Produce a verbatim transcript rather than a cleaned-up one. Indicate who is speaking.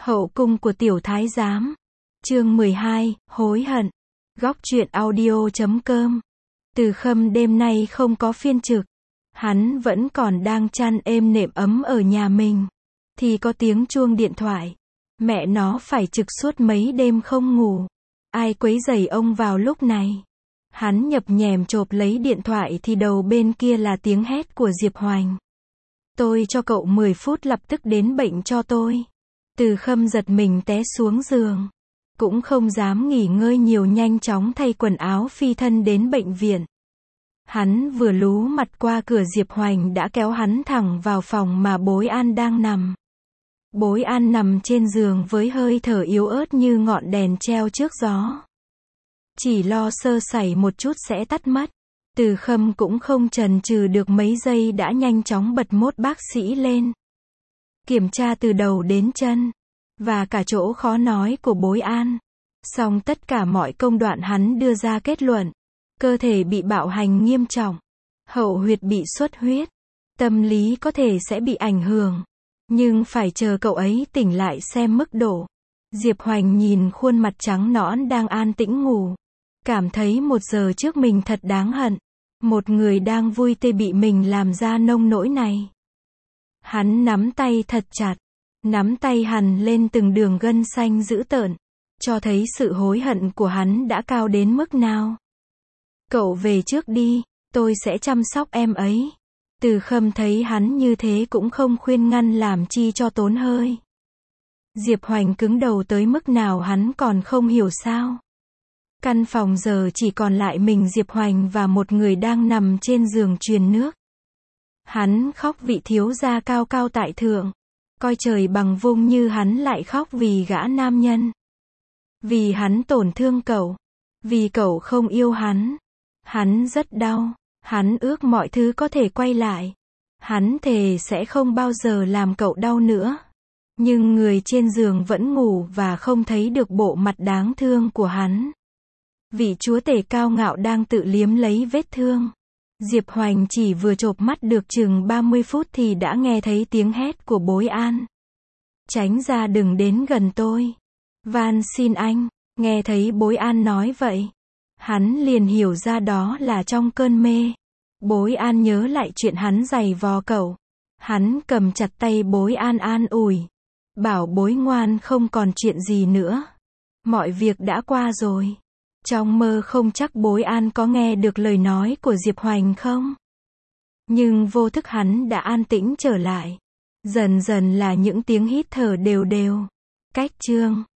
Speaker 1: Hậu cung của tiểu thái giám. Chương mười hai, hối hận. Góc truyện audio chấm com. Từ Khâm đêm nay không có phiên trực. Hắn vẫn còn đang chăn êm nệm ấm ở nhà mình. Thì có tiếng chuông điện thoại. Mẹ nó phải trực suốt mấy đêm không ngủ. Ai quấy rầy ông vào lúc này. Hắn nhập nhèm chộp lấy điện thoại thì đầu bên kia là tiếng hét của Diệp Hoành. Tôi cho cậu mười phút lập tức đến bệnh cho tôi. Từ Khâm giật mình té xuống giường. Cũng không dám nghỉ ngơi nhiều, nhanh chóng thay quần áo phi thân đến bệnh viện. Hắn vừa lú mặt qua cửa, Diệp Hoành đã kéo hắn thẳng vào phòng mà Bối An đang nằm. Bối An nằm trên giường với hơi thở yếu ớt như ngọn đèn treo trước gió. Chỉ lo sơ sẩy một chút sẽ tắt mất. Từ Khâm cũng không chần chừ được mấy giây đã nhanh chóng bật mốt bác sĩ lên. Kiểm tra từ đầu đến chân. Và cả chỗ khó nói của Bối An. Xong tất cả mọi công đoạn hắn đưa ra kết luận. Cơ thể bị bạo hành nghiêm trọng. Hậu huyệt bị xuất huyết. Tâm lý có thể sẽ bị ảnh hưởng. Nhưng phải chờ cậu ấy tỉnh lại xem mức độ. Diệp Hoành nhìn khuôn mặt trắng nõn đang an tĩnh ngủ. Cảm thấy một giờ trước mình thật đáng hận. Một người đang vui tươi bị mình làm ra nông nỗi này. Hắn nắm tay thật chặt. Nắm tay hằn lên từng đường gân xanh dữ tợn. Cho thấy sự hối hận của hắn đã cao đến mức nào. Cậu về trước đi, tôi sẽ chăm sóc em ấy. Từ Khâm thấy hắn như thế cũng không khuyên ngăn làm chi cho tốn hơi. Diệp Hoành cứng đầu tới mức nào hắn còn không hiểu sao. Căn phòng giờ chỉ còn lại mình Diệp Hoành và một người đang nằm trên giường truyền nước. Hắn khóc vị thiếu gia cao cao tại thượng. Coi trời bằng vung như hắn lại khóc vì gã nam nhân. Vì hắn tổn thương cậu. Vì cậu không yêu hắn. Hắn rất đau. Hắn ước mọi thứ có thể quay lại. Hắn thề sẽ không bao giờ làm cậu đau nữa. Nhưng người trên giường vẫn ngủ và không thấy được bộ mặt đáng thương của hắn. Vị chúa tể cao ngạo đang tự liếm lấy vết thương. Diệp Hoành chỉ vừa chộp mắt được chừng ba mươi phút thì đã nghe thấy tiếng hét của Bối An. Tránh ra, đừng đến gần tôi. Van xin anh. Nghe thấy Bối An nói vậy. Hắn liền hiểu ra đó là trong cơn mê. Bối An nhớ lại chuyện hắn giày vò cậu. Hắn cầm chặt tay Bối An an ủi. Bảo Bối ngoan, không còn chuyện gì nữa. Mọi việc đã qua rồi. Trong mơ không chắc Bối An có nghe được lời nói của Diệp Hoành không. Nhưng vô thức hắn đã an tĩnh trở lại. Dần dần là những tiếng hít thở đều đều. Cách chương